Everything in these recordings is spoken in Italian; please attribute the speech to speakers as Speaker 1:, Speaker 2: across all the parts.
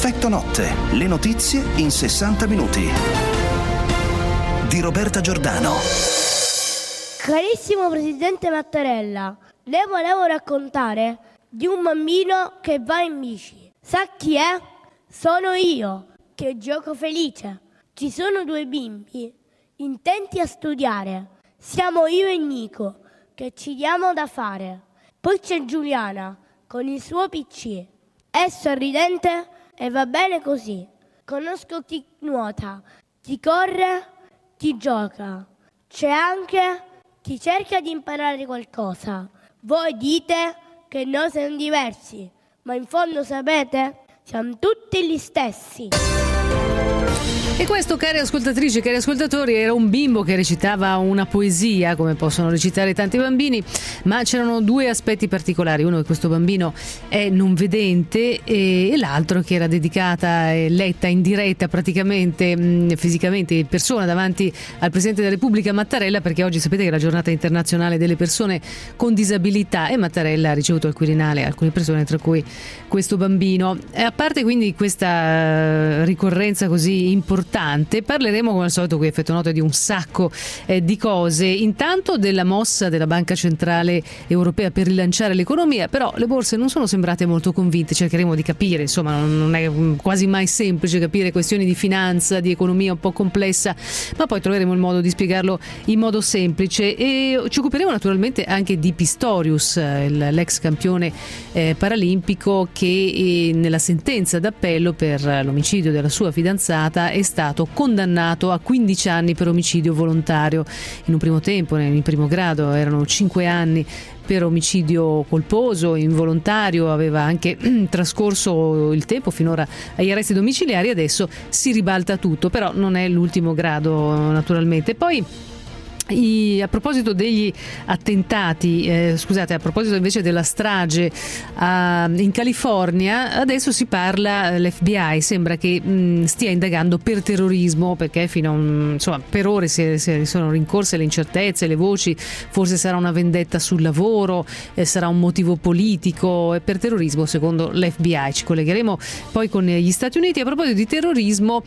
Speaker 1: Effetto notte, le notizie in 60 minuti. Di Roberta Giordano.
Speaker 2: Carissimo Presidente Mattarella, le volevo raccontare di un bambino che va in bici. Sa chi è? Sono io, che gioco felice. Ci sono due bimbi intenti a studiare. Siamo io e Nico, che ci diamo da fare. Poi c'è Giuliana, con il suo PC. È sorridente e va bene così. Conosco chi nuota, chi corre, chi gioca. C'è anche chi cerca di imparare qualcosa. Voi dite che noi siamo diversi, ma in fondo sapete, siamo tutti gli stessi.
Speaker 3: E questo, cari ascoltatrici e cari ascoltatori, era un bimbo che recitava una poesia, come possono recitare tanti bambini, ma c'erano due aspetti particolari. Uno, che questo bambino è non vedente, e l'altro che era dedicata e letta in diretta praticamente fisicamente in persona davanti al Presidente della Repubblica Mattarella, perché oggi sapete che è la giornata internazionale delle persone con disabilità e Mattarella ha ricevuto al Quirinale alcune persone, tra cui questo bambino. E a parte quindi questa ricorrenza così importante, parleremo come al solito qui Effetto Notte di un sacco di cose. Intanto della mossa della Banca Centrale Europea per rilanciare l'economia, però le borse non sono sembrate molto convinte. Cercheremo di capire, insomma, non è quasi mai semplice capire questioni di finanza, di economia un po' complessa, ma poi troveremo il modo di spiegarlo in modo semplice. E ci occuperemo naturalmente anche di Pistorius, l'ex campione paralimpico, che nella sentenza d'appello per l'omicidio della sua fidanzata è stato condannato a 15 anni per omicidio volontario. In un primo tempo, in primo grado, erano 5 anni per omicidio colposo, involontario, aveva anche trascorso il tempo finora agli arresti domiciliari, adesso si ribalta tutto, però non è l'ultimo grado naturalmente. Poi a proposito degli attentati, a proposito invece della strage in California, adesso si parla, l'FBI sembra che stia indagando per terrorismo, perché per ore si sono rincorse le incertezze, le voci, forse sarà una vendetta sul lavoro, sarà un motivo politico, e per terrorismo secondo l'FBI. Ci collegheremo poi con gli Stati Uniti. A proposito di terrorismo,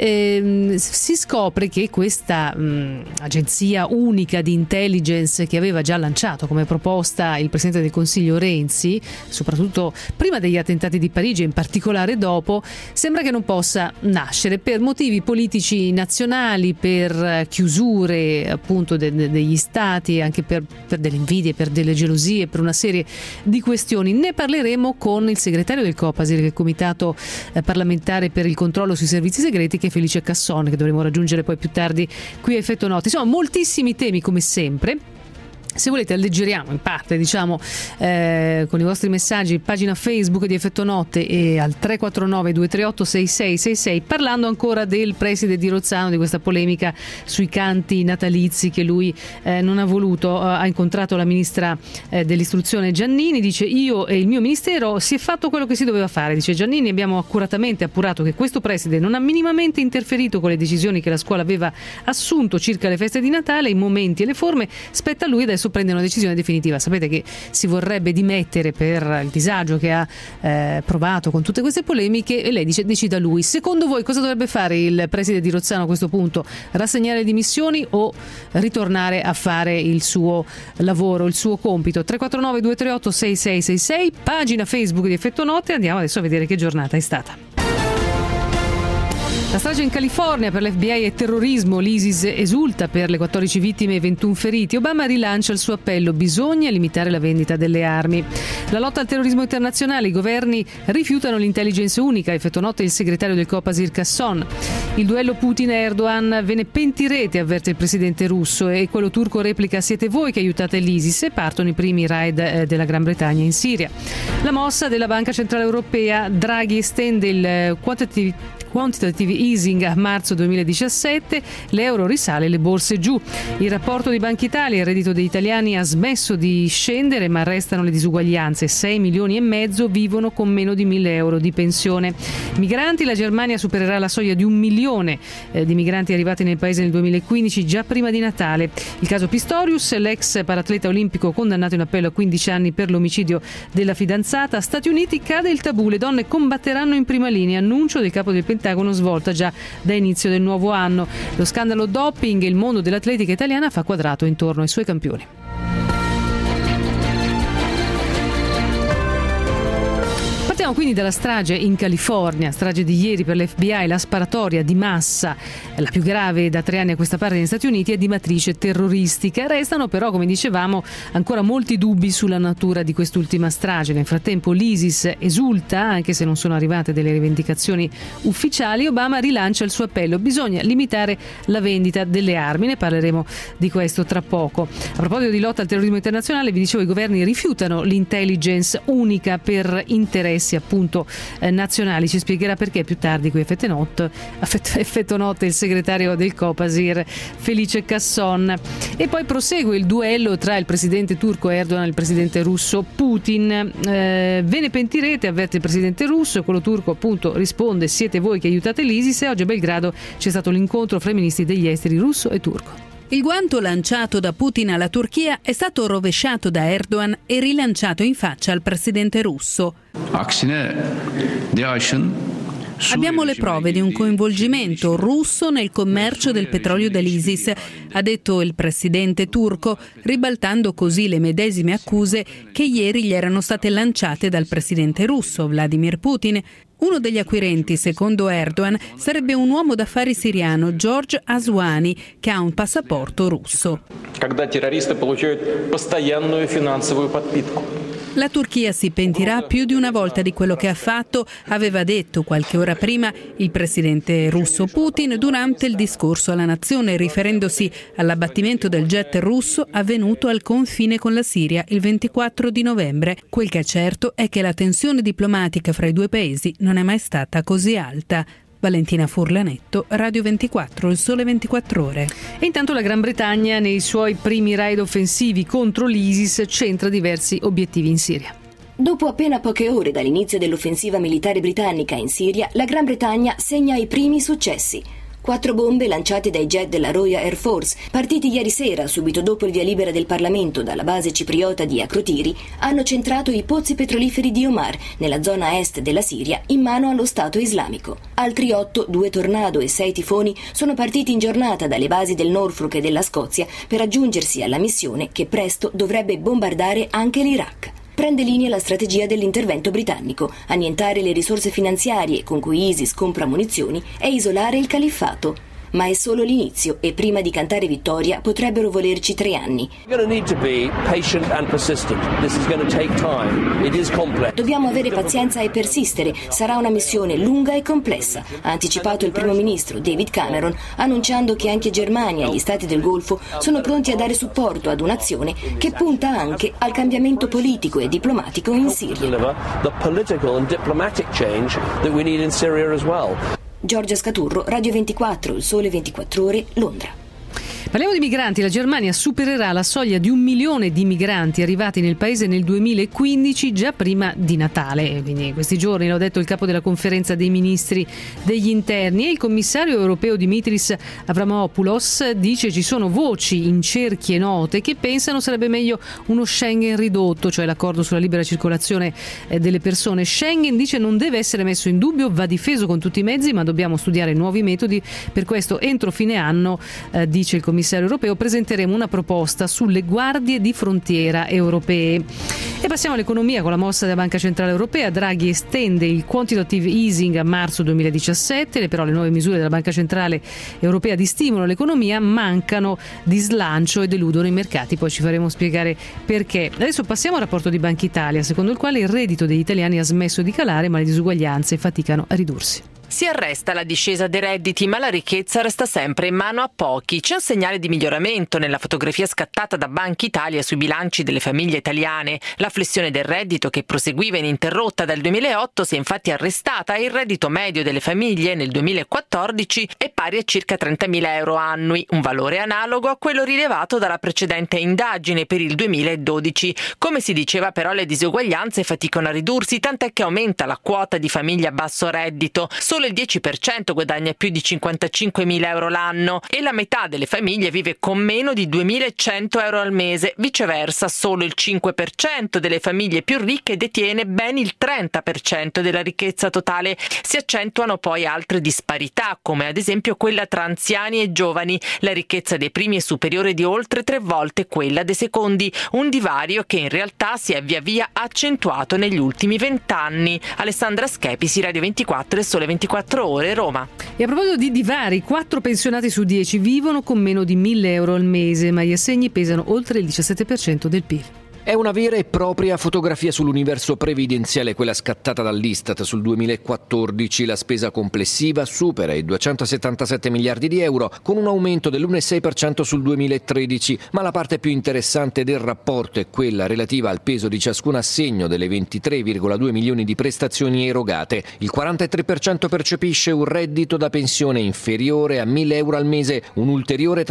Speaker 3: si scopre che questa agenzia unica di intelligence che aveva già lanciato come proposta il Presidente del Consiglio Renzi, soprattutto prima degli attentati di Parigi e in particolare dopo, sembra che non possa nascere per motivi politici nazionali, per chiusure appunto degli stati, anche per delle invidie, per delle gelosie, per una serie di questioni. Ne parleremo con il segretario del Copasir, che è il Comitato parlamentare per il controllo sui servizi segreti, che è Felice Casson, che dovremo raggiungere poi più tardi qui a Effetto Notte. Insomma, moltissimi temi come sempre. Se volete alleggeriamo in parte, con i vostri messaggi, pagina Facebook di Effetto Notte e al 349 238 6666, parlando ancora del preside di Rozzano, di questa polemica sui canti natalizi che lui non ha voluto. Ha incontrato la ministra dell'istruzione Giannini, dice: io e il mio ministero si è fatto quello che si doveva fare, dice Giannini, abbiamo accuratamente appurato che questo preside non ha minimamente interferito con le decisioni che la scuola aveva assunto circa le feste di Natale, i momenti e le forme, spetta a lui adesso prende una decisione definitiva. Sapete che si vorrebbe dimettere per il disagio che ha provato con tutte queste polemiche, e lei dice: decida lui. Secondo voi cosa dovrebbe fare il preside di Rozzano a questo punto? Rassegnare le dimissioni o ritornare a fare il suo lavoro, il suo compito? 349 238 6666, pagina Facebook di Effetto Notte. Andiamo adesso a vedere che giornata è stata. La strage in California, per l'FBI è terrorismo, l'ISIS esulta per le 14 vittime e 21 feriti. Obama rilancia il suo appello: bisogna limitare la vendita delle armi. La lotta al terrorismo internazionale, i governi rifiutano l'intelligence unica. Effetto Notte il segretario del Copasir Casson. Il duello Putin-Erdogan, ve ne pentirete, avverte il presidente russo, e quello turco replica: siete voi che aiutate l'ISIS, e partono i primi raid della Gran Bretagna in Siria. La mossa della Banca Centrale Europea, Draghi estende il quantitative easing a marzo 2017, l'euro risale, le borse giù. Il rapporto di Banca Italia: il reddito degli italiani ha smesso di scendere, ma restano le disuguaglianze. 6 milioni e mezzo vivono con meno di 1.000 euro di pensione. Migranti: la Germania supererà la soglia di 1 milione di migranti arrivati nel paese nel 2015, già prima di Natale. Il caso Pistorius, l'ex paratleta olimpico condannato in appello a 15 anni per l'omicidio della fidanzata. Stati Uniti: cade il tabù, le donne combatteranno in prima linea, annuncio del capo del Pentagono svolta già da inizio del nuovo anno. Lo scandalo doping: il mondo dell'atletica italiana fa quadrato intorno ai suoi campioni. Partiamo quindi dalla strage in California, strage di ieri per l'FBI, la sparatoria di massa, la più grave da 3 anni a questa parte negli Stati Uniti, è di matrice terroristica. Restano però, come dicevamo, ancora molti dubbi sulla natura di quest'ultima strage. Nel frattempo l'ISIS esulta, anche se non sono arrivate delle rivendicazioni ufficiali. Obama rilancia il suo appello: bisogna limitare la vendita delle armi. Ne parleremo di questo tra poco. A proposito di lotta al terrorismo internazionale, vi dicevo, i governi rifiutano l'intelligence unica per interessi appunto nazionali. Ci spiegherà perché più tardi qui effetto notte il segretario del Copasir Felice Casson. E poi prosegue il duello tra il presidente turco Erdogan e il presidente russo Putin. Ve ne pentirete, avverte il presidente russo, e quello turco appunto risponde: siete voi che aiutate l'ISIS. E oggi a Belgrado c'è stato l'incontro fra i ministri degli esteri russo e turco.
Speaker 4: Il guanto lanciato da Putin alla Turchia è stato rovesciato da Erdogan e rilanciato in faccia al presidente russo. Abbiamo le prove di un coinvolgimento russo nel commercio del petrolio dell'ISIS, ha detto il presidente turco, ribaltando così le medesime accuse che ieri gli erano state lanciate dal presidente russo Vladimir Putin. Uno degli acquirenti, secondo Erdogan, sarebbe un uomo d'affari siriano, George Aswani, che ha un passaporto russo. La Turchia si pentirà più di una volta di quello che ha fatto, aveva detto qualche ora prima il presidente russo Putin durante il discorso alla nazione, riferendosi all'abbattimento del jet russo avvenuto al confine con la Siria il 24 di novembre. Quel che è certo è che la tensione diplomatica fra i due paesi non è mai stata così alta. Valentina Furlanetto, Radio 24, Il Sole 24 Ore.
Speaker 3: E intanto la Gran Bretagna, nei suoi primi raid offensivi contro l'ISIS, centra diversi obiettivi in Siria.
Speaker 5: Dopo appena poche ore dall'inizio dell'offensiva militare britannica in Siria, la Gran Bretagna segna i primi successi. 4 bombe lanciate dai jet della Royal Air Force, partiti ieri sera, subito dopo il via libera del Parlamento dalla base cipriota di Akrotiri, hanno centrato i pozzi petroliferi di Omar, nella zona est della Siria, in mano allo Stato islamico. Altri 8, 2 Tornado e 6 Tifoni, sono partiti in giornata dalle basi del Norfolk e della Scozia per aggiungersi alla missione che presto dovrebbe bombardare anche l'Iraq. Prende linea la strategia dell'intervento britannico: annientare le risorse finanziarie con cui ISIS compra munizioni e isolare il califfato. Ma è solo l'inizio e prima di cantare vittoria potrebbero volerci 3 anni. Dobbiamo avere pazienza e persistere. Sarà una missione lunga e complessa, ha anticipato il primo ministro David Cameron, annunciando che anche Germania e gli stati del Golfo sono pronti a dare supporto ad un'azione che punta anche al cambiamento politico e diplomatico in Siria. Giorgia Scaturro, Radio 24, Il Sole 24 Ore, Londra.
Speaker 3: Parliamo di migranti. La Germania supererà la soglia di 1 milione di migranti arrivati nel paese nel 2015, già prima di Natale. Quindi questi giorni, l'ha detto il capo della conferenza dei ministri degli interni, e il commissario europeo Dimitris Avramopoulos dice: ci sono voci in cerchie note che pensano sarebbe meglio uno Schengen ridotto, cioè l'accordo sulla libera circolazione delle persone. Schengen, dice, non deve essere messo in dubbio, va difeso con tutti i mezzi, ma dobbiamo studiare nuovi metodi. Per questo entro fine anno, dice il commissario europeo, presenteremo una proposta sulle guardie di frontiera europee. E passiamo all'economia con la mossa della Banca Centrale Europea. Draghi estende il quantitative easing a marzo 2017, però le nuove misure della Banca Centrale Europea di stimolo all'economia mancano di slancio e deludono i mercati. Poi ci faremo spiegare perché. Adesso passiamo al rapporto di Banca Italia, secondo il quale il reddito degli italiani ha smesso di calare, ma le disuguaglianze faticano a ridursi.
Speaker 6: Si arresta la discesa dei redditi, ma la ricchezza resta sempre in mano a pochi. C'è un segnale di miglioramento nella fotografia scattata da Banca Italia sui bilanci delle famiglie italiane. La flessione del reddito, che proseguiva ininterrotta dal 2008, si è infatti arrestata e il reddito medio delle famiglie nel 2014 è pari a circa 30.000 euro annui, un valore analogo a quello rilevato dalla precedente indagine per il 2012. Come si diceva però, le disuguaglianze faticano a ridursi, tant'è che aumenta la quota di famiglie a basso reddito. Solo il 10% guadagna più di 55.000 euro l'anno e la metà delle famiglie vive con meno di 2.100 euro al mese. Viceversa, solo il 5% delle famiglie più ricche detiene ben il 30% della ricchezza totale. Si accentuano poi altre disparità, come ad esempio quella tra anziani e giovani. La ricchezza dei primi è superiore di oltre 3 volte quella dei secondi, un divario che in realtà si è via via accentuato negli ultimi 20 anni. Alessandra Schepisi, Radio 24 e Sole 24 Ore, Roma.
Speaker 3: E a proposito di divari, 4 pensionati su 10 vivono con meno di 1.000 euro al mese, ma gli assegni pesano oltre il 17% del PIL.
Speaker 7: È una vera e propria fotografia sull'universo previdenziale quella scattata dall'Istat sul 2014. La spesa complessiva supera i 277 miliardi di euro, con un aumento dell'1,6% sul 2013, ma la parte più interessante del rapporto è quella relativa al peso di ciascun assegno delle 23,2 milioni di prestazioni erogate. Il 43% percepisce un reddito da pensione inferiore a 1.000 euro al mese, un ulteriore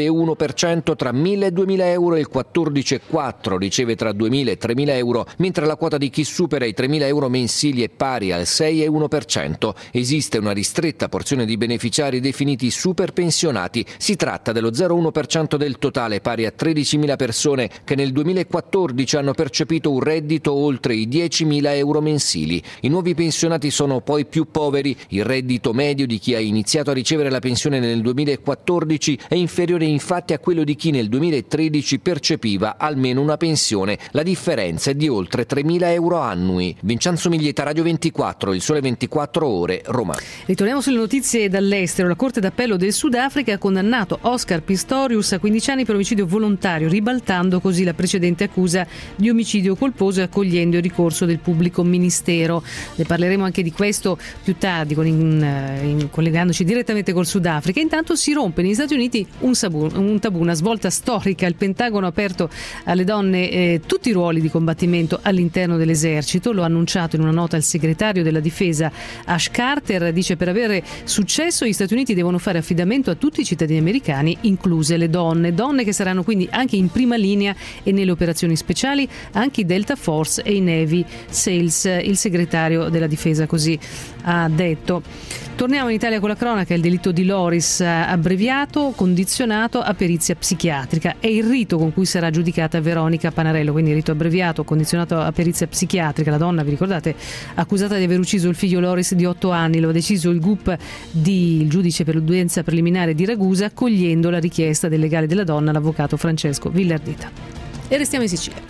Speaker 7: 39,1% tra 1.000 e 2.000 euro e il 14,4% riceve tra 2.000 e 3.000 euro, mentre la quota di chi supera i 3.000 euro mensili è pari al 6,1%. Esiste una ristretta porzione di beneficiari definiti superpensionati. Si tratta dello 0,1% del totale, pari a 13.000 persone che nel 2014 hanno percepito un reddito oltre i 10.000 euro mensili. I nuovi pensionati sono poi più poveri. Il reddito medio di chi ha iniziato a ricevere la pensione nel 2014 è inferiore infatti a quello di chi nel 2013 percepiva almeno una pensione. La differenza è di oltre 3.000 euro annui. Vincenzo Miglietta, Radio 24, il Sole 24 Ore, Roma.
Speaker 3: Ritorniamo sulle notizie dall'estero. La Corte d'Appello del Sudafrica ha condannato Oscar Pistorius a 15 anni per omicidio volontario, ribaltando così la precedente accusa di omicidio colposo e accogliendo il ricorso del pubblico ministero. Ne parleremo anche di questo più tardi, collegandoci direttamente col Sudafrica. Intanto si rompe negli Stati Uniti un tabù, una svolta storica. Il Pentagono ha aperto alle donne tutti i ruoli di combattimento all'interno dell'esercito. Lo ha annunciato in una nota il segretario della difesa Ash Carter. Dice: per avere successo gli Stati Uniti devono fare affidamento a tutti i cittadini americani, incluse le donne che saranno quindi anche in prima linea e nelle operazioni speciali, anche i Delta Force e i Navy SEALs. Il segretario della difesa così ha detto. Torniamo in Italia con la cronaca. Il delitto di Loris abbreviato, condizionato a perizia psichiatrica. È il rito con cui sarà giudicata Veronica Panarello, quindi rito abbreviato, condizionato a perizia psichiatrica. La donna, vi ricordate, accusata di aver ucciso il figlio Loris di 8 anni. Lo ha deciso il GUP il giudice per l'udienza preliminare di Ragusa, accogliendo la richiesta del legale della donna, l'avvocato Francesco Villardita. E restiamo in Sicilia.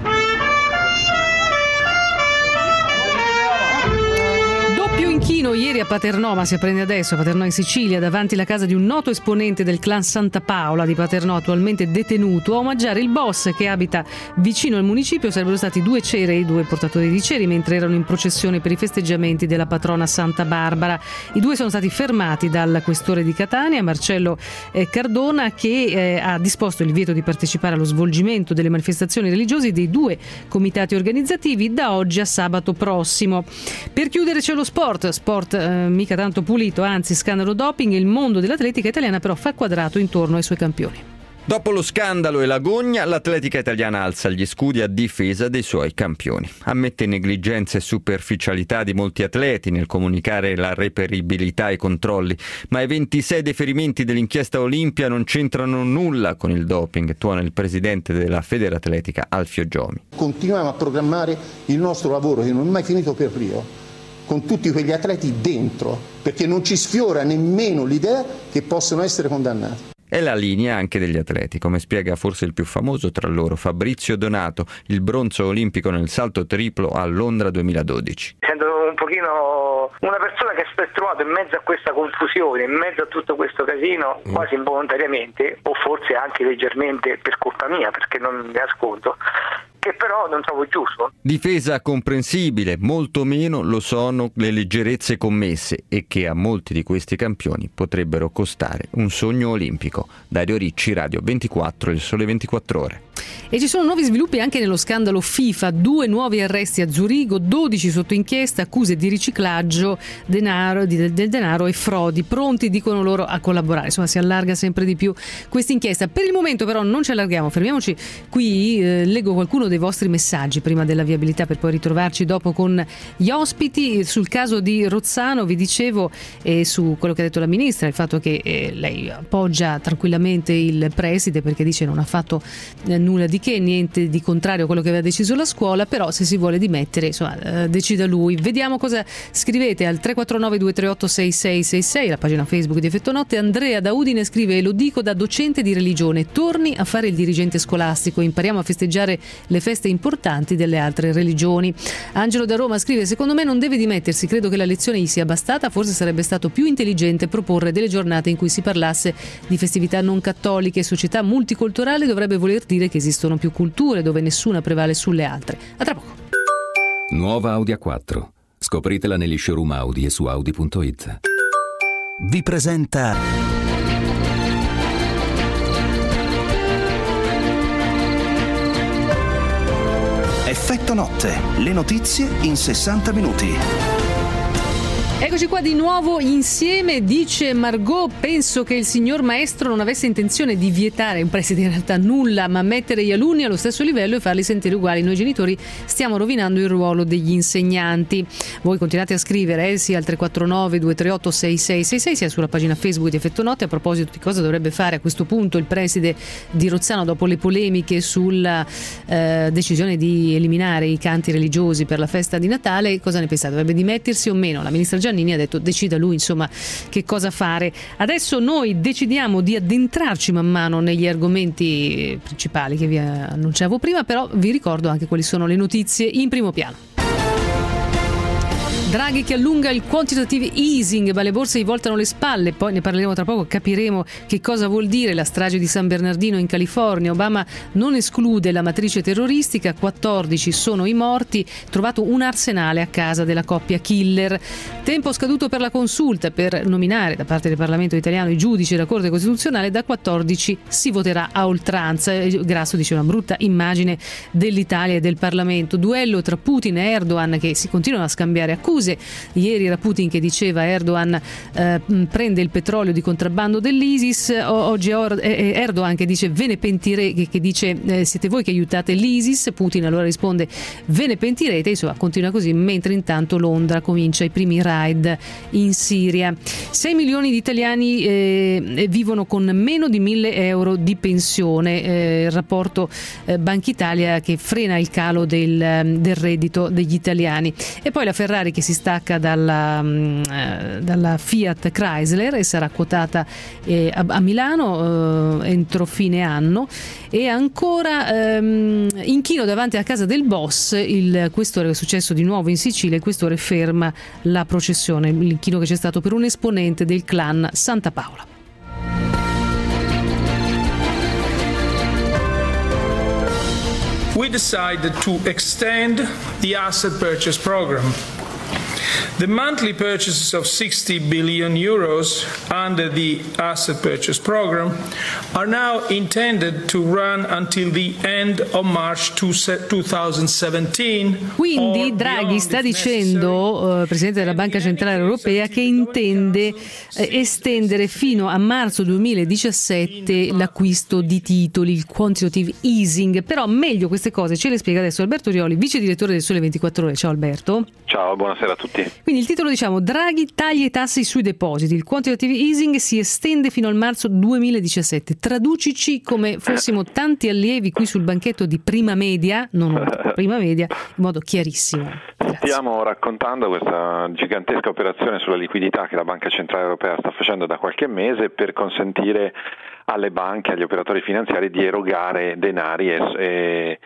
Speaker 3: Inchino ieri a Paternò, ma si apprende adesso a Paternò in Sicilia, davanti alla casa di un noto esponente del clan Santa Paola di Paternò, attualmente detenuto. A omaggiare il boss che abita vicino al municipio sarebbero stati 2 cerei, 2 portatori di ceri, mentre erano in processione per i festeggiamenti della patrona Santa Barbara. I 2 sono stati fermati dal questore di Catania, Marcello Cardona, che ha disposto il divieto di partecipare allo svolgimento delle manifestazioni religiose dei 2 comitati organizzativi da oggi a sabato prossimo. Per chiudere c'è lo sport mica tanto pulito, anzi scandalo doping. Il mondo dell'atletica italiana però fa quadrato intorno ai suoi campioni.
Speaker 8: Dopo lo scandalo e l'agogna, l'atletica italiana alza gli scudi a difesa dei suoi campioni. Ammette negligenze e superficialità di molti atleti nel comunicare la reperibilità ai controlli, ma i 26 deferimenti dell'inchiesta Olimpia non c'entrano nulla con il doping, tuona il presidente della Federatletica Alfio Giomi.
Speaker 9: Continuiamo a programmare il nostro lavoro, che non è mai finito per Rio, con tutti quegli atleti dentro, perché non ci sfiora nemmeno l'idea che possono essere condannati.
Speaker 8: È la linea anche degli atleti, come spiega forse il più famoso tra loro, Fabrizio Donato, il bronzo olimpico nel salto triplo a Londra 2012.
Speaker 10: Sento un pochino una persona che si è trovato in mezzo a questa confusione, in mezzo a tutto questo casino, quasi involontariamente, o forse anche leggermente per colpa mia, perché non mi nascondo, che però non trovo giusto.
Speaker 8: Difesa comprensibile, molto meno lo sono le leggerezze commesse e che a molti di questi campioni potrebbero costare un sogno olimpico. Dario Ricci, Radio 24, Il Sole 24 Ore.
Speaker 3: E ci sono nuovi sviluppi anche nello scandalo FIFA, 2 nuovi arresti a Zurigo, 12 sotto inchiesta, accuse di riciclaggio, del denaro e frodi, pronti, dicono loro, a collaborare. Insomma, si allarga sempre di più questa inchiesta. Per il momento però non ci allarghiamo, fermiamoci qui, leggo qualcuno dei vostri messaggi prima della viabilità per poi ritrovarci dopo con gli ospiti. Sul caso di Rozzano vi dicevo, su quello che ha detto la ministra, il fatto che lei appoggia tranquillamente il preside perché dice non ha fatto nulla di che, niente di contrario a quello che aveva deciso la scuola, però se si vuole dimettere, insomma, decida lui. Vediamo cosa scrivete al 349 238 6666, la pagina Facebook di Effetto Notte. Andrea da Udine scrive: lo dico da docente di religione, torni a fare il dirigente scolastico, impariamo a festeggiare le feste importanti delle altre religioni. Angelo da Roma scrive: secondo me non deve dimettersi, credo che la lezione gli sia bastata, forse sarebbe stato più intelligente proporre delle giornate in cui si parlasse di festività non cattoliche. Società multiculturale dovrebbe voler dire che esistono più culture dove nessuna prevale sulle altre. A tra poco.
Speaker 11: Nuova Audi A4. Scopritela negli showroom Audi e su Audi.it.
Speaker 1: Vi presenta Effetto Notte, le notizie in 60 minuti.
Speaker 3: Eccoci qua di nuovo insieme. Dice Margot: penso che il signor maestro non avesse intenzione di vietare, un preside in realtà nulla, ma mettere gli alunni allo stesso livello e farli sentire uguali. Noi genitori stiamo rovinando il ruolo degli insegnanti. Voi continuate a scrivere sia al 349 238 6666 sia sulla pagina Facebook di Effetto Notte. A proposito di cosa dovrebbe fare a questo punto il preside di Rozzano dopo le polemiche sulla decisione di eliminare i canti religiosi per la festa di Natale, cosa ne pensate? Dovrebbe dimettersi o meno? La ministra Giannini ha detto decida lui, insomma, che cosa fare. Adesso noi decidiamo di addentrarci man mano negli argomenti principali che vi annunciavo prima, però vi ricordo anche quali sono le notizie in primo piano. Draghi che allunga il quantitative easing, ma le borse gli voltano le spalle, poi ne parleremo tra poco, capiremo che cosa vuol dire la strage di San Bernardino in California. Obama non esclude la matrice terroristica, 14 sono i morti, trovato un arsenale a casa della coppia killer. Tempo scaduto per la consulta per nominare da parte del Parlamento italiano i giudici della Corte Costituzionale, da 14 si voterà a oltranza. Grasso dice una brutta immagine dell'Italia e del Parlamento. Duello tra Putin e Erdogan che si continuano a scambiare accuse. Ieri era Putin che diceva Erdogan prende il petrolio di contrabbando dell'ISIS, oggi Erdogan che dice ve ne pentirete, che dice siete voi che aiutate l'ISIS. Putin allora risponde ve ne pentirete, insomma continua così, mentre intanto Londra comincia i primi raid in Siria. 6 milioni di italiani vivono con meno di 1.000 euro di pensione, il rapporto Banca Italia che frena il calo del reddito degli italiani. E poi la Ferrari che si stacca dalla Fiat Chrysler e sarà quotata a Milano entro fine anno. E ancora inchino davanti alla casa del boss, il questore, è successo di nuovo in Sicilia, il questore ferma la processione, l'inchino che c'è stato per un esponente del clan Santa Paola.
Speaker 12: We decided to extend the asset purchase program. The monthly purchases of 60 billion euros under the asset purchase program are now intended to run until the end of March 2017.
Speaker 3: Quindi Draghi sta dicendo, Presidente della Banca Centrale Europea, che intende estendere fino a marzo 2017 l'acquisto di titoli, il quantitative easing. Però meglio queste cose ce le spiega adesso Alberto Rioli, vice direttore del Sole 24 Ore. Ciao Alberto.
Speaker 13: Ciao, buonasera a tutti.
Speaker 3: Quindi il titolo, diciamo, Draghi taglia i tassi sui depositi, il quantitative easing si estende fino al marzo 2017. Traducici come fossimo tanti allievi qui sul banchetto di prima media, prima media, in modo chiarissimo. Grazie.
Speaker 13: Stiamo raccontando questa gigantesca operazione sulla liquidità che la Banca Centrale Europea sta facendo da qualche mese per consentire alle banche, agli operatori finanziari di erogare denari e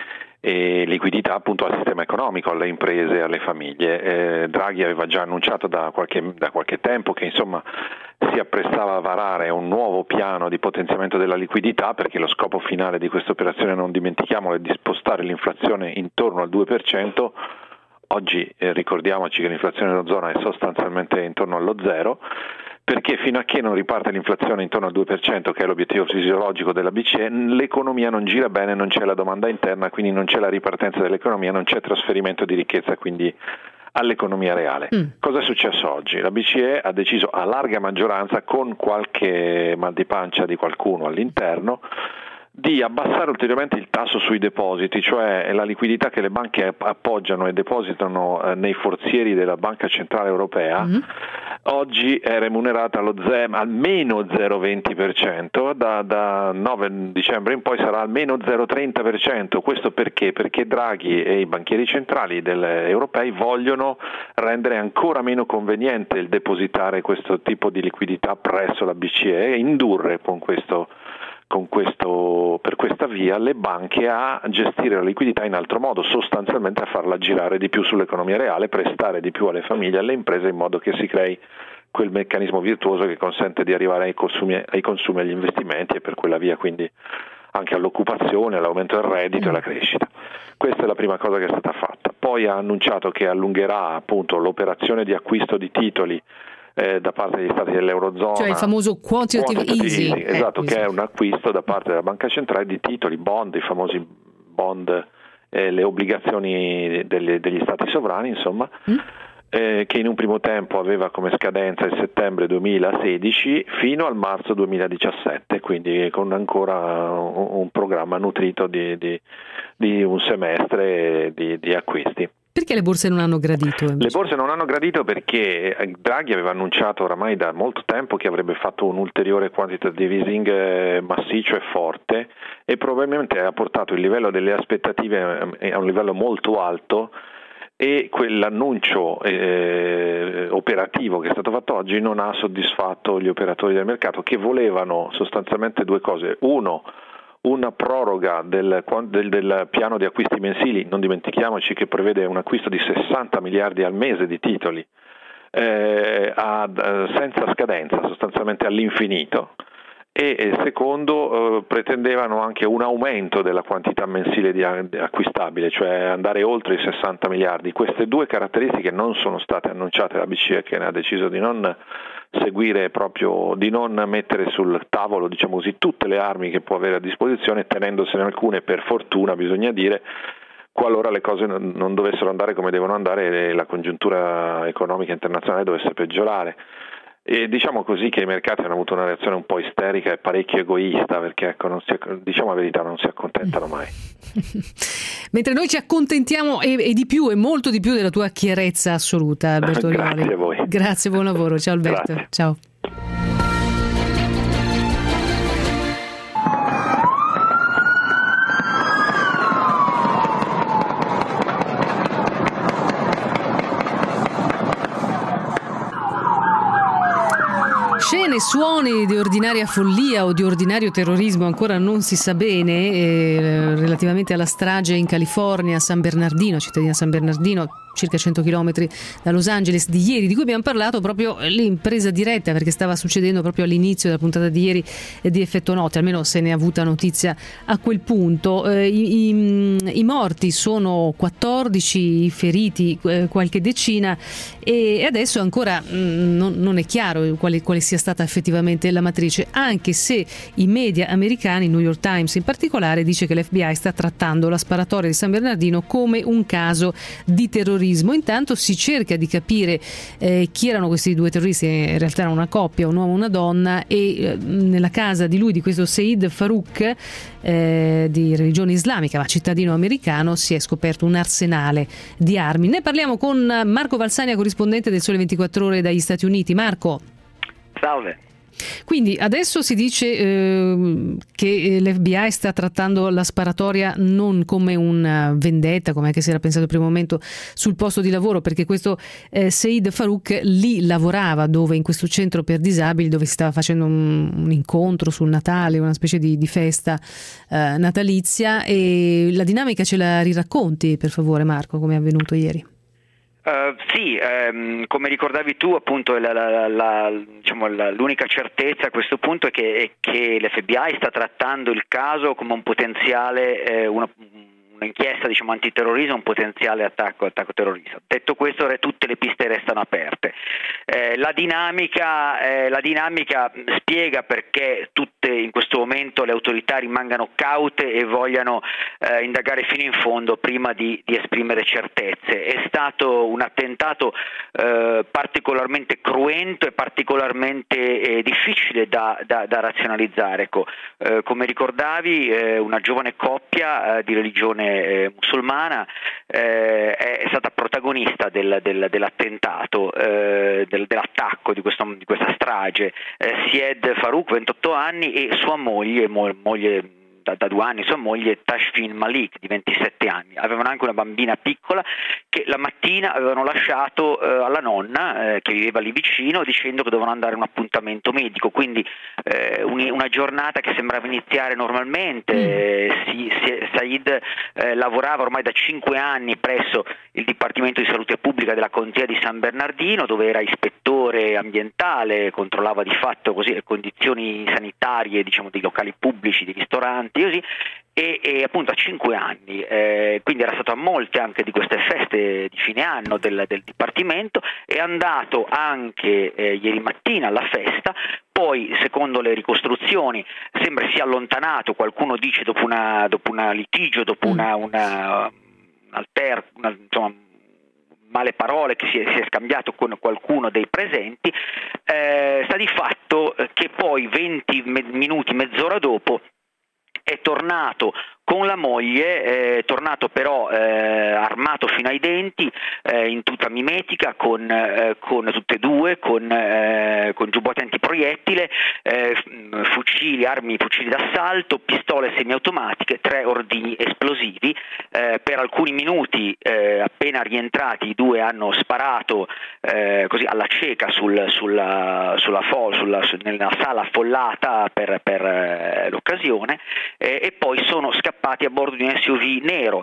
Speaker 13: e liquidità appunto al sistema economico, alle imprese, alle famiglie. Draghi aveva già annunciato da qualche tempo che insomma si apprestava a varare un nuovo piano di potenziamento della liquidità, perché lo scopo finale di questa operazione, non dimentichiamolo, è di spostare l'inflazione intorno al 2%. Oggi ricordiamoci che l'inflazione in zona è sostanzialmente intorno allo zero, perché fino a che non riparte l'inflazione intorno al 2%, che è l'obiettivo fisiologico della BCE, l'economia non gira bene, non c'è la domanda interna, quindi non c'è la ripartenza dell'economia, non c'è trasferimento di ricchezza, quindi all'economia reale. Cosa è successo oggi? La BCE ha deciso a larga maggioranza, con qualche mal di pancia di qualcuno all'interno, di abbassare ulteriormente il tasso sui depositi, cioè la liquidità che le banche appoggiano e depositano nei forzieri della Banca Centrale Europea. Oggi è remunerata almeno 0,20%, da 9 dicembre in poi sarà almeno 0,30%. Questo perché? Perché Draghi e i banchieri centrali europei vogliono rendere ancora meno conveniente il depositare questo tipo di liquidità presso la BCE e indurre per questa via le banche a gestire la liquidità in altro modo, sostanzialmente a farla girare di più sull'economia reale, prestare di più alle famiglie e alle imprese, in modo che si crei quel meccanismo virtuoso che consente di arrivare ai consumi e agli investimenti e per quella via quindi anche all'occupazione, all'aumento del reddito e alla crescita. Questa è la prima cosa che è stata fatta. Poi ha annunciato che allungherà appunto l'operazione di acquisto di titoli da parte degli stati dell'Eurozona,
Speaker 3: cioè il famoso quantitative easing.
Speaker 13: Esatto, che è un acquisto da parte della Banca Centrale di titoli, bond, i famosi bond, le obbligazioni degli stati sovrani, insomma, che in un primo tempo aveva come scadenza il settembre 2016 fino al marzo 2017, quindi con ancora un programma nutrito di un semestre di acquisti.
Speaker 3: Perché le borse non hanno gradito?
Speaker 13: Le borse non hanno gradito perché Draghi aveva annunciato oramai da molto tempo che avrebbe fatto un ulteriore quantitative easing massiccio e forte, e probabilmente ha portato il livello delle aspettative a un livello molto alto, e quell'annuncio operativo che è stato fatto oggi non ha soddisfatto gli operatori del mercato, che volevano sostanzialmente due cose. Uno, una proroga del piano di acquisti mensili, non dimentichiamoci che prevede un acquisto di 60 miliardi al mese di titoli senza scadenza, sostanzialmente all'infinito, e secondo pretendevano anche un aumento della quantità mensile di acquistabile, cioè andare oltre i 60 miliardi. Queste due caratteristiche non sono state annunciate dalla BCE, che ne ha deciso di non seguire, proprio di non mettere sul tavolo, diciamo così, tutte le armi che può avere a disposizione, tenendosene alcune, per fortuna bisogna dire, qualora le cose non dovessero andare come devono andare e la congiuntura economica internazionale dovesse peggiorare. E diciamo così che i mercati hanno avuto una reazione un po' isterica e parecchio egoista, perché ecco, diciamo la verità, non si accontentano mai.
Speaker 3: Mentre noi ci accontentiamo e di più, e molto di più, della tua chiarezza assoluta, Alberto Orioli.
Speaker 13: Grazie a voi.
Speaker 3: Grazie, buon lavoro. Ciao Alberto.
Speaker 13: Grazie.
Speaker 3: Ciao. Scene, suoni di ordinaria follia o di ordinario terrorismo ancora non si sa bene, relativamente alla strage in California, San Bernardino, cittadina San Bernardino, circa 100 chilometri da Los Angeles, di ieri, di cui abbiamo parlato proprio lì in presa diretta, perché stava succedendo proprio all'inizio della puntata di ieri di Effetto Notte, almeno se ne è avuta notizia a quel punto. I morti sono 14, i feriti qualche decina, e adesso ancora non è chiaro quale sia stata effettivamente la matrice, anche se i media americani, New York Times in particolare, dice che l'FBI sta trattando la sparatoria di San Bernardino come un caso di terrorismo. Intanto si cerca di capire chi erano questi due terroristi. In realtà era una coppia, un uomo e una donna, e nella casa di questo Saeed Farouk, di religione islamica ma cittadino americano, si è scoperto un arsenale di armi. Ne parliamo con Marco Valsania, corrispondente del Sole 24 Ore dagli Stati Uniti. Marco.
Speaker 14: Salve.
Speaker 3: Quindi adesso si dice che l'FBI sta trattando la sparatoria non come una vendetta, come anche si era pensato al primo momento, sul posto di lavoro, perché questo Saeed Farook lì lavorava, dove in questo centro per disabili, dove si stava facendo un incontro sul Natale, una specie di festa natalizia. E la dinamica ce la riracconti, per favore, Marco, come è avvenuto ieri?
Speaker 14: Sì, come ricordavi tu, appunto l'unica certezza a questo punto è che l'FBI sta trattando il caso come un potenziale un'inchiesta antiterrorismo, un potenziale attacco terrorista. Detto questo, tutte le piste restano aperte. La dinamica spiega perché tutte in questo momento le autorità rimangano caute e vogliano indagare fino in fondo prima di esprimere certezze. È stato un attentato particolarmente cruento e particolarmente difficile da razionalizzare. Ecco, come ricordavi, una giovane coppia di religione musulmana è stata protagonista dell'attentato, dell'attacco di questa strage. Syed Farook, 28 anni, e sua moglie da 2 anni, sua moglie Tashfin Malik, di 27 anni. Avevano anche una bambina piccola che la mattina avevano lasciato alla nonna che viveva lì vicino, dicendo che dovevano andare a un appuntamento medico. Quindi una giornata che sembrava iniziare normalmente. Saeed lavorava ormai da 5 anni presso il Dipartimento di Salute Pubblica della Contea di San Bernardino, dove era ispettore ambientale, controllava di fatto così le condizioni sanitarie, dei locali pubblici, dei ristoranti, così, e appunto a 5 anni, quindi era stato a molte anche di queste feste di fine anno del Dipartimento. È andato anche ieri mattina alla festa, poi secondo le ricostruzioni sembra sia allontanato, qualcuno dice dopo un litigio, dopo male parole che si è scambiato con qualcuno dei presenti. Sta di fatto che poi 20 minuti, mezz'ora dopo, è tornato con la moglie, tornato però armato fino ai denti, in tuta mimetica, con tutte e due, con giubbotti antiproiettile, fucili d'assalto, pistole semiautomatiche, 3 ordigni esplosivi. Per alcuni minuti, appena rientrati, i due hanno sparato così alla cieca nella sala affollata per l'occasione, e poi sono scappati a bordo di un SUV nero.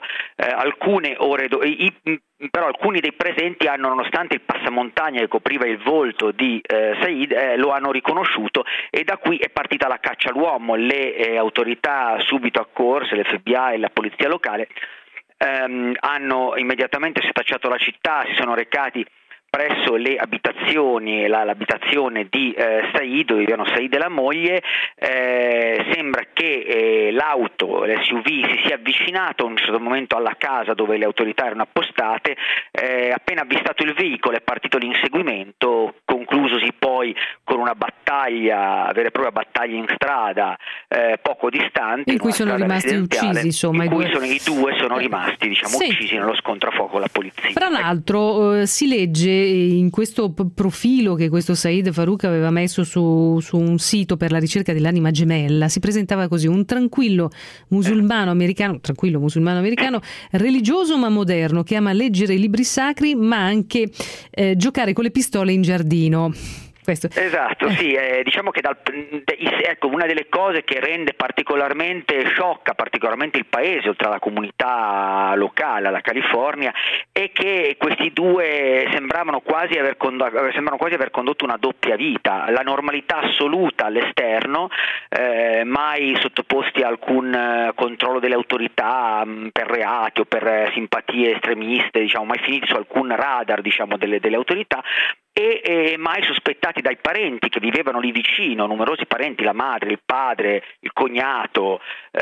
Speaker 14: Però alcuni dei presenti hanno, nonostante il passamontagna che copriva il volto di Saeed, lo hanno riconosciuto, e da qui è partita la caccia all'uomo. Le autorità subito accorse, l'FBI e la polizia locale, hanno immediatamente setacciato la città, si sono recati presso le abitazioni, l'abitazione di Saeed, dove vivevano Saeed e la moglie. Sembra che l'SUV si sia avvicinato a un certo momento alla casa dove le autorità erano appostate. Appena avvistato il veicolo è partito l'inseguimento, conclusosi poi con una vera e propria battaglia in strada poco distante,
Speaker 3: in cui sono rimasti uccisi, insomma,
Speaker 14: i due sono rimasti uccisi nello scontro a fuoco con la polizia.
Speaker 3: Fra l'altro si legge in questo profilo che questo Saeed Farook aveva messo su un sito per la ricerca dell'anima gemella, si presentava così: un tranquillo musulmano americano, religioso ma moderno, che ama leggere i libri sacri ma anche giocare con le pistole in giardino. Questo.
Speaker 14: Esatto, sì, diciamo che una delle cose che rende sciocca particolarmente il paese, oltre alla comunità locale, alla California, è che questi due sembravano quasi aver condotto una doppia vita. La normalità assoluta all'esterno, mai sottoposti a alcun controllo delle autorità per reati o per simpatie estremiste, mai finiti su alcun radar delle autorità, e mai sospettati dai parenti che vivevano lì vicino, numerosi parenti, la madre, il padre, il cognato,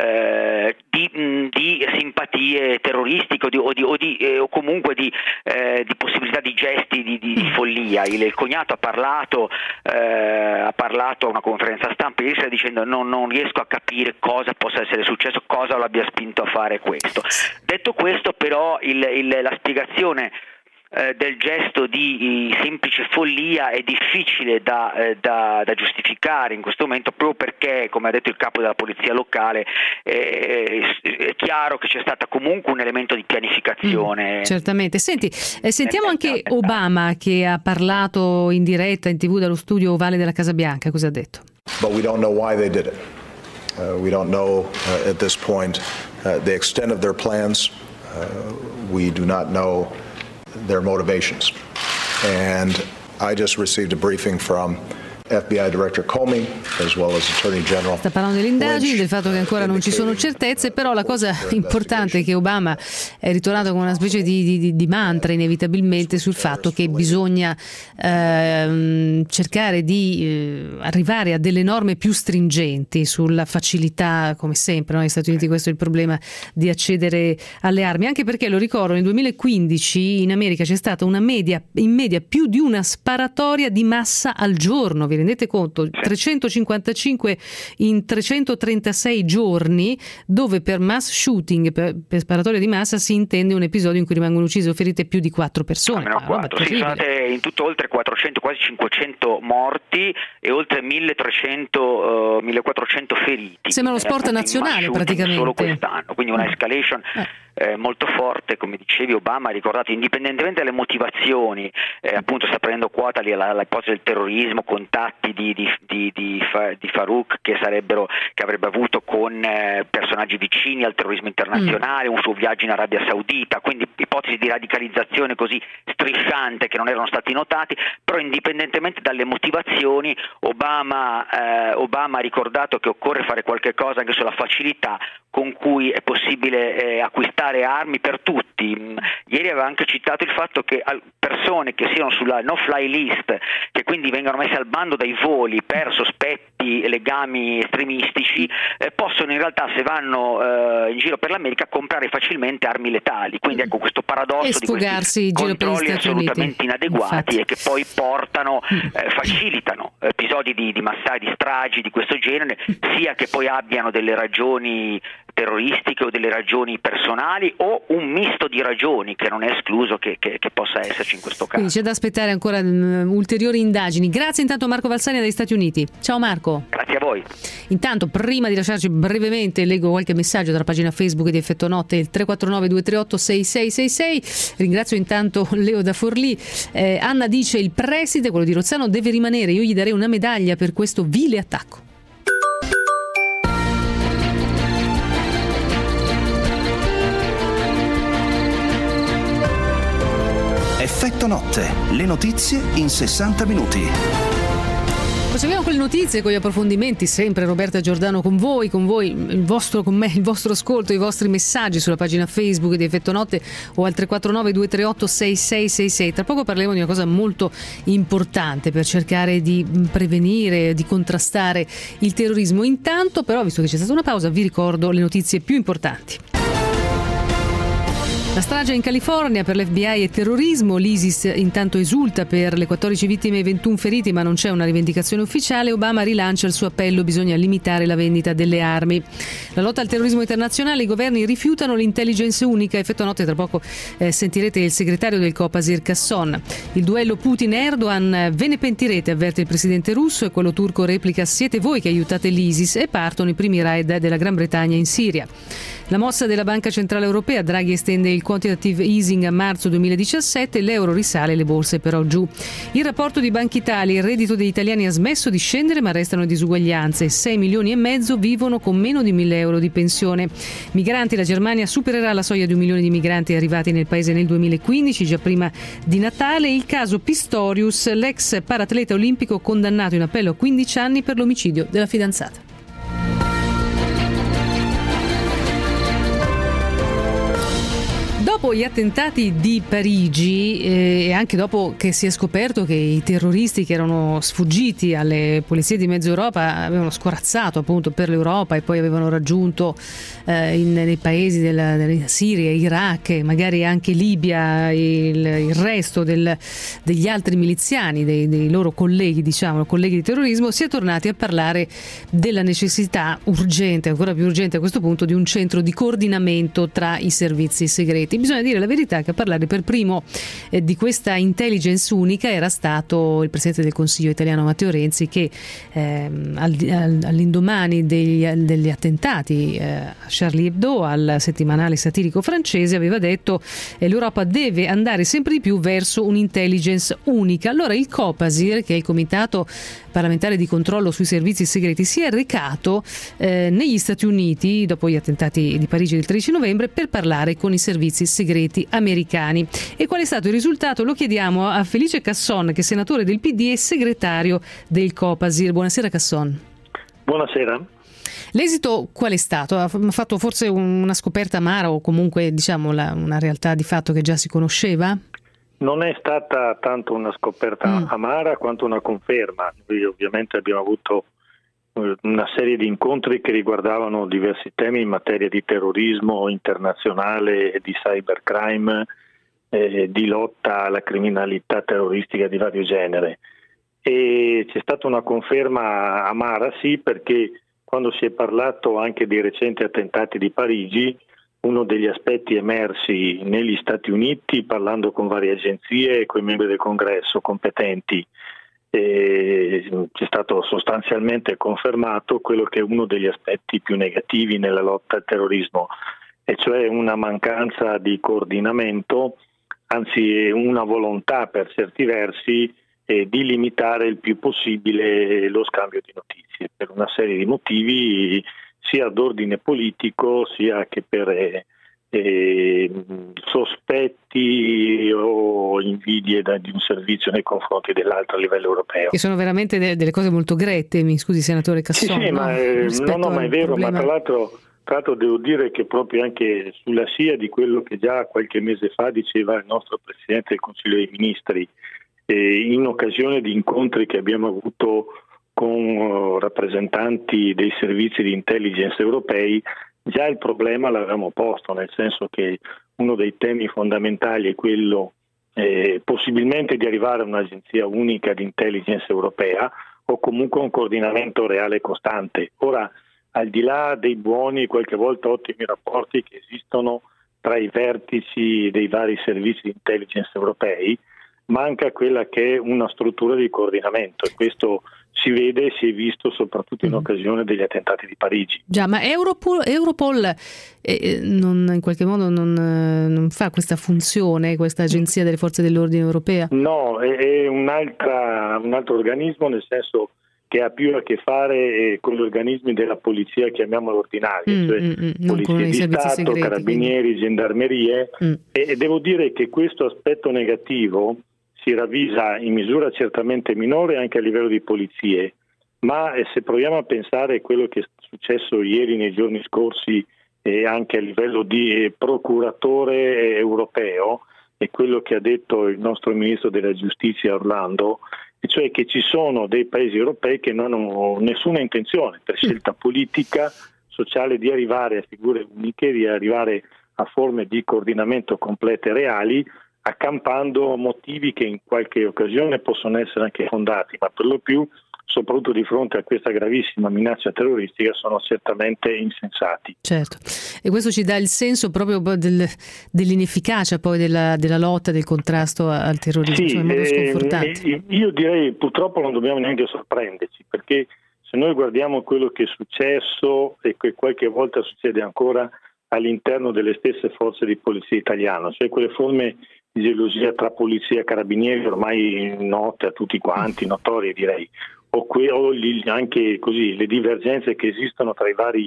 Speaker 14: di simpatie terroristiche o comunque di possibilità di gesti di follia. Il cognato ha parlato a una conferenza stampa ieri sera dicendo non riesco a capire cosa possa essere successo, cosa lo abbia spinto a fare questo. Detto questo, però, la spiegazione del gesto di semplice follia è difficile da giustificare in questo momento, proprio perché, come ha detto il capo della polizia locale, è chiaro che c'è stata comunque un elemento di pianificazione.
Speaker 3: Certamente. Senti, sentiamo anche Obama, che ha parlato in diretta in TV dallo studio ovale della Casa Bianca. Cosa ha detto?
Speaker 15: But we don't know why they did it. We don't know at this point the extent of their plans. We do not know their motivations. And I just received a briefing from FBI Director Comey, as well as Attorney General.
Speaker 3: Sta parlando delle indagini, del fatto che ancora non ci sono certezze, però la cosa importante è che Obama è ritornato con una specie di mantra inevitabilmente sul fatto che bisogna cercare di arrivare a delle norme più stringenti sulla facilità, come sempre, negli Stati Uniti questo è il problema, di accedere alle armi, anche perché, lo ricordo, nel 2015 in America c'è stata in media più di una sparatoria di massa al giorno. Vi rendete conto? 355 in 336 giorni, dove per mass shooting, per sparatoria di massa, si intende un episodio in cui rimangono uccise o ferite più di 4 persone.
Speaker 14: Almeno 4. Sì, sono state in tutto oltre 400, quasi 500 morti e oltre 1.400 feriti.
Speaker 3: Sembra uno sport nazionale praticamente.
Speaker 14: Solo quest'anno, quindi una escalation molto forte, come dicevi. Obama ha ricordato, indipendentemente dalle motivazioni, appunto sta prendendo quota l'ipotesi del terrorismo, contatti di Farouk che avrebbe avuto con personaggi vicini al terrorismo internazionale, un suo viaggio in Arabia Saudita, quindi ipotesi di radicalizzazione così strisciante che non erano stati notati. Però indipendentemente dalle motivazioni, Obama ha ricordato che occorre fare qualche cosa anche sulla facilità con cui è possibile acquistare armi per tutti. Ieri aveva anche citato il fatto che persone che siano sulla no-fly list, che quindi vengano messe al bando dai voli per sospetti legami estremistici, possono in realtà, se vanno in giro per l'America, comprare facilmente armi letali. Quindi ecco questo paradosso di questi controlli assolutamente inadeguati. Infatti. E che poi facilitano episodi di massacri, di stragi di questo genere, sia che poi abbiano delle ragioni terroristiche o delle ragioni personali o un misto di ragioni, che non è escluso che possa esserci in questo caso.
Speaker 3: Quindi c'è da aspettare ancora ulteriori indagini. Grazie intanto Marco Valsania dagli Stati Uniti. Ciao Marco.
Speaker 14: Grazie a voi.
Speaker 3: Intanto, prima di lasciarci brevemente, leggo qualche messaggio dalla pagina Facebook di Effetto Notte, il 349 238 6666. Ringrazio intanto Leo da Forlì. Anna dice: il preside, quello di Rozzano, deve rimanere, io gli darei una medaglia per questo vile attacco.
Speaker 1: Effetto Notte, le notizie in 60 minuti.
Speaker 3: Proseguiamo con le notizie, con gli approfondimenti, sempre Roberta Giordano con voi, con me, il vostro ascolto, i vostri messaggi sulla pagina Facebook di Effetto Notte o al 349 238 6666. Tra poco parleremo di una cosa molto importante per cercare di prevenire, di contrastare il terrorismo. Intanto però, visto che c'è stata una pausa, vi ricordo le notizie più importanti. La strage in California, per l'FBI è terrorismo, l'ISIS intanto esulta per le 14 vittime e 21 feriti, ma non c'è una rivendicazione ufficiale. Obama rilancia il suo appello, bisogna limitare la vendita delle armi. La lotta al terrorismo internazionale, i governi rifiutano l'intelligence unica. Effetto Notte, tra poco sentirete il segretario del Copasir Casson. Il duello Putin-Erdogan, ve ne pentirete, avverte il presidente russo, e quello turco replica: siete voi che aiutate l'ISIS, e partono i primi raid della Gran Bretagna in Siria. La mossa della Banca Centrale Europea, Draghi estende il quantitative easing a marzo 2017, l'euro risale, le borse però giù. Il rapporto di Banca Italia, il reddito degli italiani ha smesso di scendere ma restano disuguaglianze, 6 milioni e mezzo vivono con meno di 1.000 euro di pensione. Migranti, la Germania supererà la soglia di 1 milione di migranti arrivati nel paese nel 2015, già prima di Natale. Il caso Pistorius, l'ex paratleta olimpico condannato in appello a 15 anni per l'omicidio della fidanzata. Dopo gli attentati di Parigi e anche dopo che si è scoperto che i terroristi che erano sfuggiti alle polizie di mezza Europa avevano scorazzato appunto per l'Europa e poi avevano raggiunto nei paesi della Siria, Iraq e magari anche Libia il resto degli altri miliziani, dei loro colleghi, diciamo, colleghi di terrorismo, si è tornati a parlare della necessità urgente, ancora più urgente a questo punto, di un centro di coordinamento tra i servizi segreti. bisogna dire la verità che a parlare per primo di questa intelligence unica era stato il Presidente del Consiglio italiano Matteo Renzi, che all'indomani degli attentati a Charlie Hebdo, al settimanale satirico francese, aveva detto l'Europa deve andare sempre di più verso un'intelligence unica. Allora il Copasir, che è il Comitato parlamentare di controllo sui servizi segreti, si è recato negli Stati Uniti dopo gli attentati di Parigi del 13 novembre per parlare con i servizi segreti americani. E qual è stato il risultato? Lo chiediamo a Felice Casson, che è senatore del PD e segretario del Copasir. Buonasera Casson.
Speaker 16: Buonasera.
Speaker 3: L'esito qual è stato? Ha fatto forse una scoperta amara, o comunque diciamo una realtà di fatto che già si conosceva?
Speaker 16: Non è stata tanto una scoperta amara quanto una conferma. Noi ovviamente abbiamo avuto una serie di incontri che riguardavano diversi temi in materia di terrorismo internazionale, di cybercrime, di lotta alla criminalità terroristica di vario genere. E c'è stata una conferma amara, sì, perché quando si è parlato anche dei recenti attentati di Parigi, uno degli aspetti emersi negli Stati Uniti, parlando con varie agenzie e con i membri del Congresso competenti, c'è stato sostanzialmente confermato quello che è uno degli aspetti più negativi nella lotta al terrorismo, e cioè una mancanza di coordinamento, anzi una volontà per certi versi di limitare il più possibile lo scambio di notizie, per una serie di motivi sia d'ordine politico sia che per sospetti o invidie di un servizio nei confronti dell'altro a livello europeo.
Speaker 3: Che sono veramente delle cose molto grette, mi scusi senatore Casson.
Speaker 16: Sì, ma è vero, ma tra l'altro devo dire che proprio anche sulla scia di quello che già qualche mese fa diceva il nostro Presidente del Consiglio dei Ministri, in occasione di incontri che abbiamo avuto con rappresentanti dei servizi di intelligence europei, già il problema l'avevamo posto, nel senso che uno dei temi fondamentali è quello possibilmente di arrivare a un'agenzia unica di intelligence europea o comunque un coordinamento reale e costante. Ora, al di là dei buoni e qualche volta ottimi rapporti che esistono tra i vertici dei vari servizi di intelligence europei, manca quella che è una struttura di coordinamento, e questo si vede e si è visto soprattutto in occasione degli attentati di Parigi.
Speaker 3: Già, ma Europol in qualche modo non fa questa funzione, questa agenzia delle forze dell'ordine europea?
Speaker 16: No, è un altro organismo, nel senso che ha più a che fare con gli organismi della polizia, chiamiamolo ordinaria, cioè polizia di Stato, segreti, carabinieri, quindi gendarmerie, e devo dire che questo aspetto negativo si ravvisa in misura certamente minore anche a livello di polizie, ma se proviamo a pensare a quello che è successo ieri, nei giorni scorsi, anche a livello di procuratore europeo, e quello che ha detto il nostro ministro della giustizia Orlando, e cioè che ci sono dei paesi europei che non hanno nessuna intenzione, per scelta politica, sociale, di arrivare a figure uniche, di arrivare a forme di coordinamento complete e reali, accampando motivi che in qualche occasione possono essere anche fondati, ma per lo più, soprattutto di fronte a questa gravissima minaccia terroristica, sono certamente insensati.
Speaker 3: Certo, e questo ci dà il senso proprio dell'inefficacia poi della lotta, del contrasto al terrorismo,
Speaker 16: sì,
Speaker 3: in modo sconfortante.
Speaker 16: Io direi purtroppo non dobbiamo neanche sorprenderci, perché se noi guardiamo quello che è successo e che qualche volta succede ancora all'interno delle stesse forze di polizia italiane, cioè quelle forme di gelosia tra polizia e carabinieri ormai note a tutti quanti, notorie direi, o anche così le divergenze che esistono tra i vari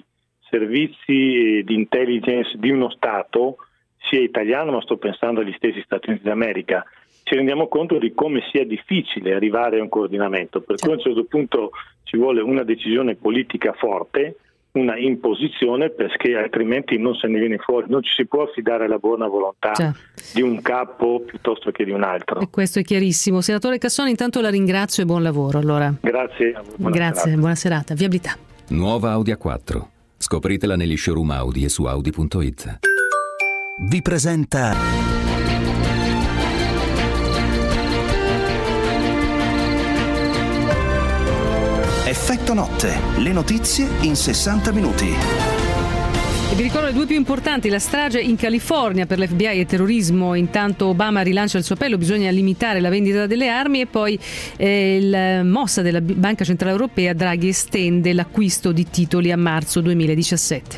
Speaker 16: servizi di intelligence di uno Stato, sia italiano, ma sto pensando agli stessi Stati Uniti d'America, ci rendiamo conto di come sia difficile arrivare a un coordinamento, per cui a un certo punto ci vuole una decisione politica forte, una imposizione, perché altrimenti non se ne viene fuori, non ci si può affidare alla buona volontà di un capo piuttosto che di un altro.
Speaker 3: E questo è chiarissimo. Senatore Casson, intanto la ringrazio e buon lavoro. Allora.
Speaker 16: Grazie.
Speaker 3: Grazie, buona serata. Viabilità.
Speaker 11: Nuova Audi A4. Scopritela negli showroom Audi e su Audi.it.
Speaker 1: Vi presenta Effetto Notte, le notizie in 60 minuti.
Speaker 3: E vi ricordo le due più importanti: la strage in California per l'FBI e terrorismo. Intanto Obama rilancia il suo appello, bisogna limitare la vendita delle armi. E poi la mossa della Banca Centrale Europea, Draghi estende l'acquisto di titoli a marzo 2017.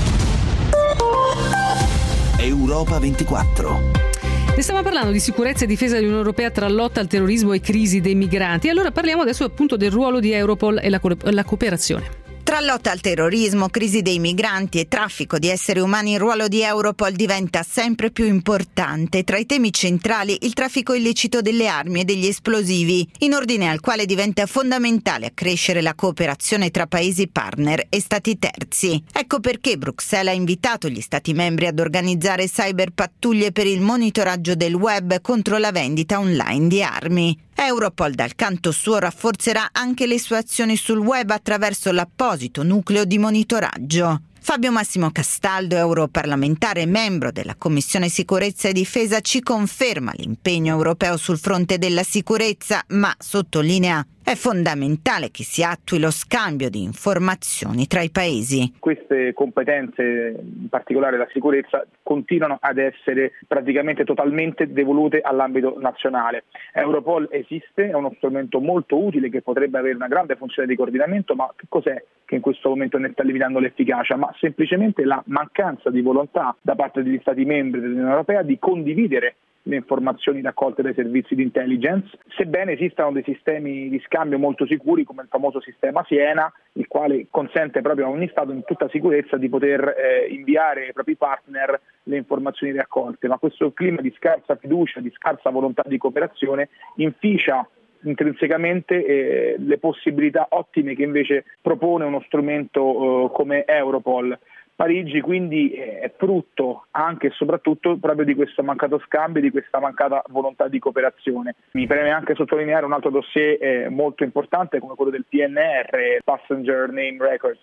Speaker 1: Europa 24.
Speaker 3: Ne stiamo parlando di sicurezza e difesa dell'Unione Europea tra lotta al terrorismo e crisi dei migranti. Allora parliamo adesso appunto del ruolo di Europol e la cooperazione.
Speaker 17: Tra lotta al terrorismo, crisi dei migranti e traffico di esseri umani, il ruolo di Europol diventa sempre più importante. Tra i temi centrali il traffico illecito delle armi e degli esplosivi, in ordine al quale diventa fondamentale accrescere la cooperazione tra paesi partner e stati terzi. Ecco perché Bruxelles ha invitato gli stati membri ad organizzare cyberpattuglie per il monitoraggio del web contro la vendita online di armi. Europol dal canto suo rafforzerà anche le sue azioni sul web attraverso l'apposito nucleo di monitoraggio. Fabio Massimo Castaldo, europarlamentare e membro della Commissione Sicurezza e Difesa, ci conferma l'impegno europeo sul fronte della sicurezza, ma sottolinea: è fondamentale che si attui lo scambio di informazioni tra i paesi.
Speaker 18: Queste competenze, in particolare la sicurezza, continuano ad essere praticamente totalmente devolute all'ambito nazionale. Europol esiste, è uno strumento molto utile che potrebbe avere una grande funzione di coordinamento, ma che cos'è che in questo momento ne sta limitando l'efficacia? Ma semplicemente la mancanza di volontà da parte degli Stati membri dell'Unione Europea di condividere le informazioni raccolte dai servizi di intelligence, sebbene esistano dei sistemi di scambio molto sicuri come il famoso sistema Siena, il quale consente proprio a ogni Stato in tutta sicurezza di poter inviare ai propri partner le informazioni raccolte, ma questo clima di scarsa fiducia, di scarsa volontà di cooperazione inficia intrinsecamente le possibilità ottime che invece propone uno strumento come Europol. Parigi quindi è frutto anche e soprattutto proprio di questo mancato scambio, di questa mancata volontà di cooperazione. Mi preme anche sottolineare un altro dossier molto importante come quello del PNR, Passenger Name Records.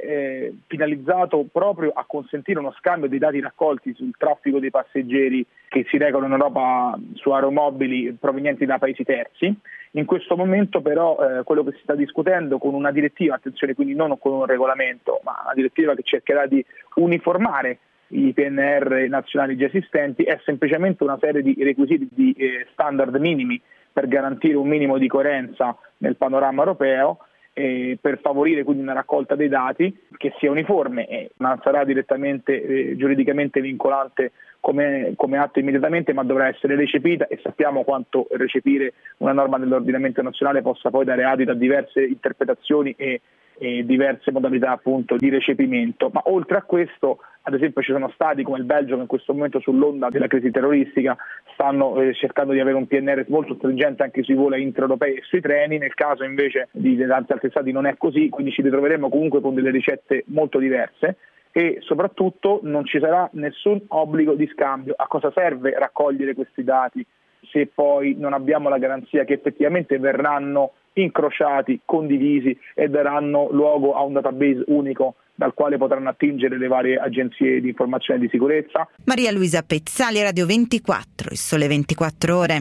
Speaker 18: È finalizzato proprio a consentire uno scambio dei dati raccolti sul traffico dei passeggeri che si recano in Europa su aeromobili provenienti da paesi terzi. In questo momento però quello che si sta discutendo con una direttiva, attenzione, quindi non con un regolamento, ma una direttiva che cercherà di uniformare i PNR nazionali già esistenti, è semplicemente una serie di requisiti di standard minimi per garantire un minimo di coerenza nel panorama europeo, per favorire quindi una raccolta dei dati che sia uniforme e non sarà direttamente giuridicamente vincolante come atto immediatamente, ma dovrà essere recepita, e sappiamo quanto recepire una norma dell'ordinamento nazionale possa poi dare adito a diverse interpretazioni e diverse modalità appunto di recepimento. Ma oltre a questo, ad esempio, ci sono stati come il Belgio che in questo momento sull'onda della crisi terroristica stanno cercando di avere un PNR molto stringente anche sui voli intraeuropei e sui treni. Nel caso invece di tanti altri stati non è così, quindi ci ritroveremo comunque con delle ricette molto diverse e soprattutto non ci sarà nessun obbligo di scambio. A cosa serve raccogliere questi dati se poi non abbiamo la garanzia che effettivamente verranno incrociati, condivisi e daranno luogo a un database unico dal quale potranno attingere le varie agenzie di informazione e di sicurezza?
Speaker 17: Maria Luisa Pezzali, Radio 24, Il Sole 24 Ore.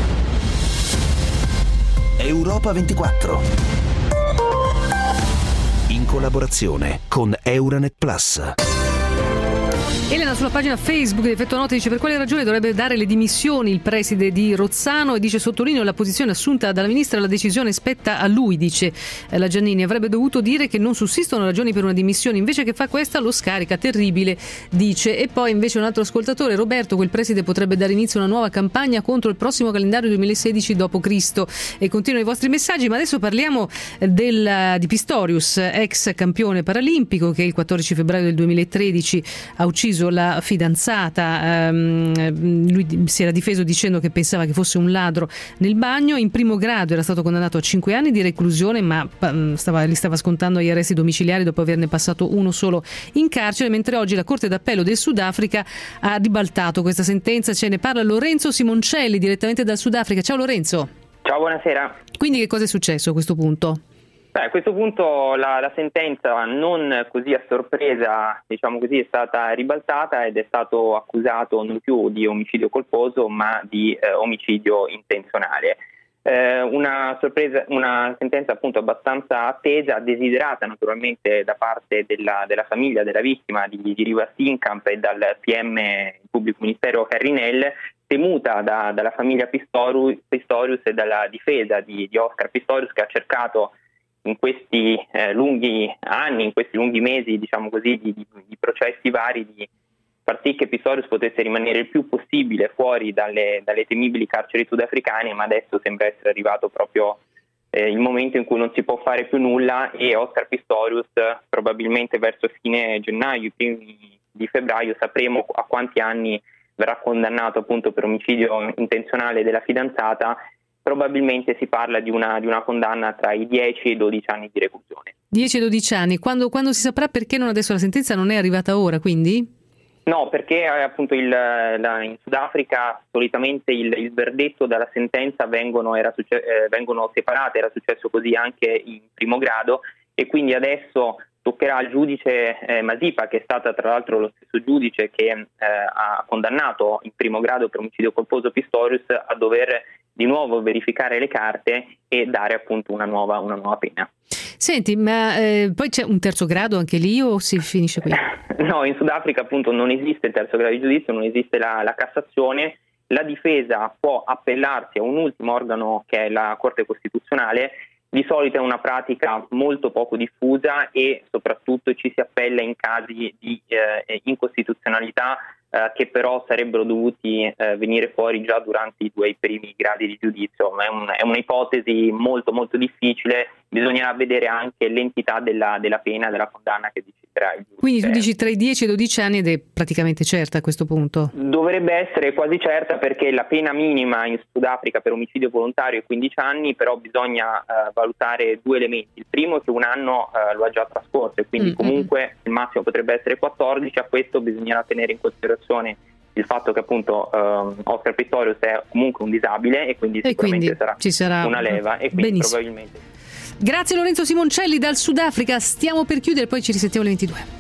Speaker 1: Europa 24. In collaborazione con Euronet Plus.
Speaker 3: Elena sulla pagina Facebook di Effetto Notte dice: per quale ragione dovrebbe dare le dimissioni il preside di Rozzano, e dice: sottolineo la posizione assunta dalla ministra, la decisione spetta a lui. Dice la Giannini: avrebbe dovuto dire che non sussistono ragioni per una dimissione, invece che fa questa lo scarica, terribile, dice. E poi invece un altro ascoltatore, Roberto: quel preside potrebbe dare inizio a una nuova campagna contro il prossimo calendario 2016 d.C. E continuano i vostri messaggi, ma adesso parliamo di Pistorius, ex campione paralimpico, che il 14 febbraio del 2013 ha ucciso la fidanzata. Lui si era difeso dicendo che pensava che fosse un ladro nel bagno. In primo grado era stato condannato a 5 anni di reclusione, ma li stava scontando agli arresti domiciliari dopo averne passato uno solo in carcere, mentre oggi la Corte d'Appello del Sudafrica ha ribaltato questa sentenza. Ce ne parla Lorenzo Simoncelli direttamente dal Sudafrica. Ciao Lorenzo.
Speaker 19: Ciao, buonasera.
Speaker 3: Quindi che cosa è successo a questo punto?
Speaker 19: A questo punto la sentenza, non così a sorpresa, diciamo così, è stata ribaltata ed è stato accusato non più di omicidio colposo ma di omicidio intenzionale. Una sentenza appunto abbastanza attesa, desiderata naturalmente da parte della famiglia della vittima di Riva Steenkamp e dal PM, il pubblico ministero Harry Nell, temuta dalla famiglia Pistorius e dalla difesa di Oscar Pistorius, che ha cercato in questi lunghi anni, in questi lunghi mesi, diciamo così, di processi vari, di far sì che Pistorius potesse rimanere il più possibile fuori dalle temibili carceri sudafricane, ma adesso sembra essere arrivato proprio il momento in cui non si può fare più nulla, e Oscar Pistorius probabilmente verso fine gennaio, i primi di febbraio, sapremo a quanti anni verrà condannato appunto per omicidio intenzionale della fidanzata. Probabilmente si parla di una condanna tra i 10 e i 12 anni di reclusione.
Speaker 3: 10 e 12 anni, quando si saprà perché non adesso la sentenza non è arrivata ora, quindi?
Speaker 19: No, perché appunto in Sudafrica solitamente il verdetto dalla sentenza vengono separate, era successo così anche in primo grado, e quindi adesso toccherà al giudice Masipa, che è stata tra l'altro lo stesso giudice che ha condannato in primo grado per omicidio colposo Pistorius, a dover di nuovo verificare le carte e dare appunto una nuova pena.
Speaker 3: Senti, ma poi c'è un terzo grado anche lì o si finisce qui?
Speaker 19: No, in Sudafrica appunto non esiste il terzo grado di giudizio, non esiste la Cassazione. La difesa può appellarsi a un ultimo organo che è la Corte Costituzionale. Di solito è una pratica molto poco diffusa e soprattutto ci si appella in casi di incostituzionalità che però sarebbero dovuti venire fuori già durante i primi gradi di giudizio. È un'ipotesi molto molto difficile, bisognerà vedere anche l'entità della pena, della condanna che deciderà il giudice.
Speaker 3: Quindi tu dici tra i 10 e i 12 anni ed è praticamente certa a questo punto?
Speaker 19: Dovrebbe essere quasi certa, perché la pena minima in Sudafrica per omicidio volontario è 15 anni, però bisogna valutare due elementi. Il primo è che un anno lo ha già trascorso e quindi comunque il massimo potrebbe essere 14, a questo bisognerà tenere in considerazione il fatto che appunto Oscar Pistorius è comunque un disabile e quindi sicuramente
Speaker 3: ci sarà
Speaker 19: una leva e quindi
Speaker 3: benissimo.
Speaker 19: Probabilmente.
Speaker 3: Grazie Lorenzo Simoncelli dal Sudafrica, stiamo per chiudere, poi ci risentiamo alle 22.